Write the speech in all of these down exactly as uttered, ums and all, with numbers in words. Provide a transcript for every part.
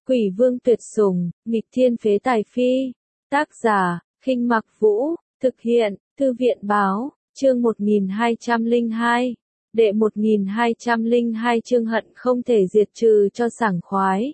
Quỷ vương tuyệt sủng, nghịch thiên phế tài phi. Tác giả, Khinh Mặc Vũ, thực hiện, Thư viện báo, chương một nghìn hai trăm lẻ hai. Đệ một nghìn hai trăm lẻ hai chương hận không thể diệt trừ cho sảng khoái.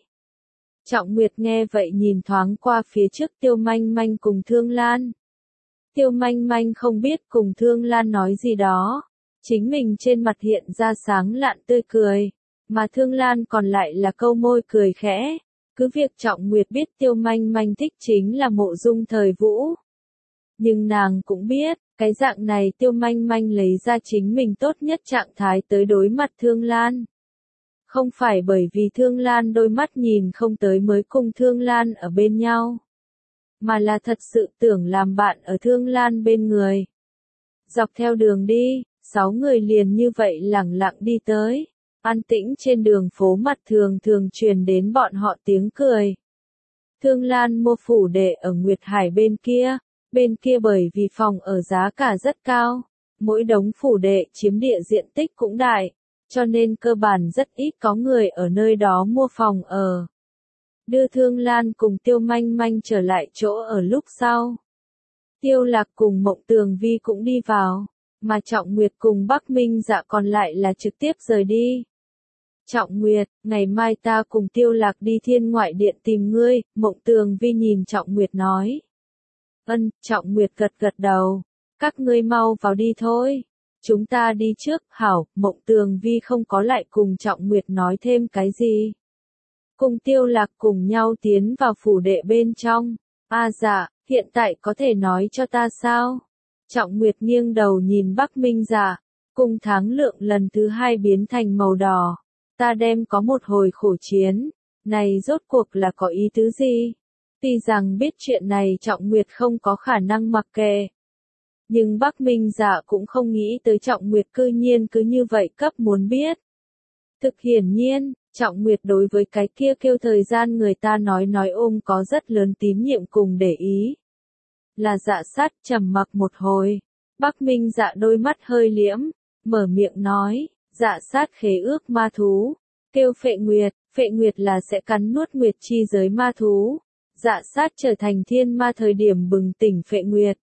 Trọng Nguyệt nghe vậy nhìn thoáng qua phía trước Tiêu Manh Manh cùng Thương Lan. Tiêu Manh Manh không biết cùng Thương Lan nói gì đó. Chính mình trên mặt hiện ra sáng lạn tươi cười. Mà Thương Lan còn lại là câu môi cười khẽ. Cứ việc Trọng Nguyệt biết Tiêu Manh Manh thích chính là Mộ Dung Thời Vũ. Nhưng nàng cũng biết, cái dạng này Tiêu Manh Manh lấy ra chính mình tốt nhất trạng thái tới đối mặt Thương Lan. Không phải bởi vì Thương Lan đôi mắt nhìn không tới mới cùng Thương Lan ở bên nhau. Mà là thật sự tưởng làm bạn ở Thương Lan bên người. Dọc theo đường đi, sáu người liền như vậy lẳng lặng đi tới. An tĩnh trên đường phố mặt thường thường truyền đến bọn họ tiếng cười. Thương Lan mua phủ đệ ở Nguyệt Hải bên kia. Bên kia bởi vì phòng ở giá cả rất cao. Mỗi đống phủ đệ chiếm địa diện tích cũng đại. Cho nên cơ bản rất ít có người ở nơi đó mua phòng ở. Đưa Thương Lan cùng Tiêu Manh Manh trở lại chỗ ở lúc sau. Tiêu Lạc cùng Mộng Tường Vi cũng đi vào. Mà Trọng Nguyệt cùng Bắc Minh Dạ còn lại là trực tiếp rời đi. Trọng Nguyệt, ngày mai ta cùng Tiêu Lạc đi Thiên Ngoại Điện tìm ngươi, Mộng Tường Vi nhìn Trọng Nguyệt nói. Ân, Trọng Nguyệt gật gật đầu. Các ngươi mau vào đi thôi. Chúng ta đi trước, hảo, Mộng Tường Vi không có lại cùng Trọng Nguyệt nói thêm cái gì. Cùng Tiêu Lạc cùng nhau tiến vào phủ đệ bên trong. A à dạ, hiện tại có thể nói cho ta sao? Trọng Nguyệt nghiêng đầu nhìn Bắc Minh Dạ. Cung tháng lượng lần thứ hai biến thành màu đỏ. Ta đem có một hồi khổ chiến. Này rốt cuộc là có ý tứ gì? Tuy rằng biết chuyện này Trọng Nguyệt không có khả năng mặc kệ. Nhưng Bắc Minh Dạ cũng không nghĩ tới Trọng Nguyệt cư nhiên cứ như vậy cấp muốn biết. Thực hiển nhiên, Trọng Nguyệt đối với cái kia kêu thời gian người ta nói nói ôm có rất lớn tín nhiệm cùng để ý. Là Dạ Sát trầm mặc một hồi. Bắc Minh Dạ đôi mắt hơi liễm, mở miệng nói, Dạ Sát khế ước ma thú. Kêu Phệ Nguyệt, Phệ Nguyệt là sẽ cắn nuốt Nguyệt chi giới ma thú. Dạ Sát trở thành thiên ma thời điểm bừng tỉnh Phệ Nguyệt.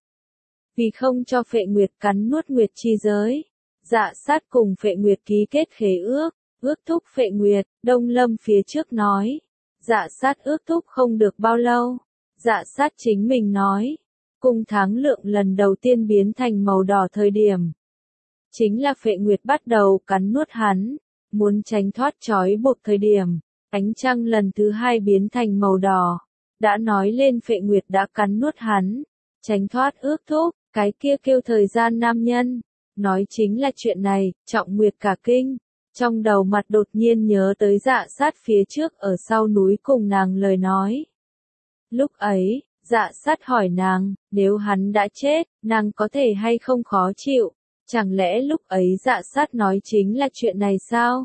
Vì không cho Phệ Nguyệt cắn nuốt Nguyệt chi giới, Dạ Sát cùng Phệ Nguyệt ký kết khế ước, ước thúc Phệ Nguyệt. Đông Lâm phía trước nói, Dạ Sát ước thúc không được bao lâu. Dạ Sát chính mình nói, cung tháng lượng lần đầu tiên biến thành màu đỏ thời điểm. Chính là Phệ Nguyệt bắt đầu cắn nuốt hắn, muốn tránh thoát trói buộc thời điểm. Ánh trăng lần thứ hai biến thành màu đỏ. Đã nói lên Phệ Nguyệt đã cắn nuốt hắn, tránh thoát ước thúc, cái kia kêu thời gian nam nhân. Nói chính là chuyện này, Trọng Nguyệt cả kinh. Trong đầu mặt đột nhiên nhớ tới Dạ Sát phía trước ở sau núi cùng nàng lời nói. Lúc ấy, Dạ Sát hỏi nàng, nếu hắn đã chết, nàng có thể hay không khó chịu. Chẳng lẽ lúc ấy Dạ Sát nói chính là chuyện này sao?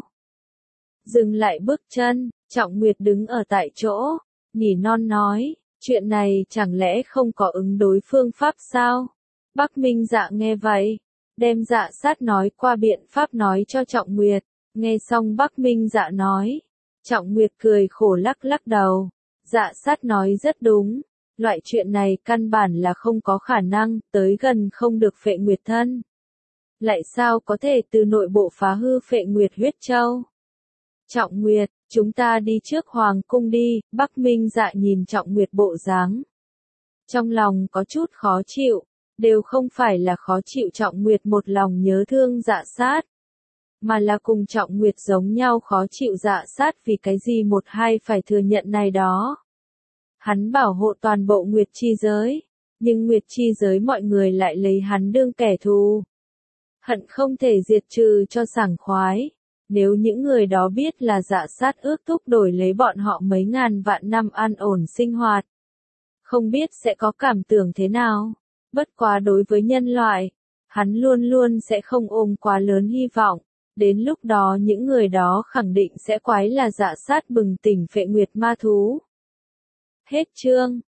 Dừng lại bước chân, Trọng Nguyệt đứng ở tại chỗ. Nỉ non nói, chuyện này chẳng lẽ không có ứng đối phương pháp sao? Bắc Minh Dạ nghe vậy, đem Dạ Sát nói qua biện pháp nói cho Trọng Nguyệt. Nghe xong Bắc Minh Dạ nói, Trọng Nguyệt cười khổ lắc lắc đầu. Dạ Sát nói rất đúng, loại chuyện này căn bản là không có khả năng, tới gần không được Phệ Nguyệt thân. Lại sao có thể từ nội bộ phá hư Phệ Nguyệt huyết châu? Trọng Nguyệt, chúng ta đi trước Hoàng cung đi. Bắc Minh Dạ nhìn Trọng Nguyệt bộ dáng. Trong lòng có chút khó chịu, đều không phải là khó chịu Trọng Nguyệt một lòng nhớ thương Dạ Sát. Mà là cùng Trọng Nguyệt giống nhau khó chịu Dạ Sát vì cái gì một hai phải thừa nhận này đó. Hắn bảo hộ toàn bộ Nguyệt chi giới, nhưng Nguyệt chi giới mọi người lại lấy hắn đương kẻ thù. Hận không thể diệt trừ cho sảng khoái. Nếu những người đó biết là Dạ Sát ước thúc đổi lấy bọn họ mấy ngàn vạn năm an ổn sinh hoạt, không biết sẽ có cảm tưởng thế nào. Bất quá đối với nhân loại, hắn luôn luôn sẽ không ôm quá lớn hy vọng. Đến lúc đó những người đó khẳng định sẽ quái là Dạ Sát bừng tỉnh Phệ Nguyệt ma thú. Hết chương.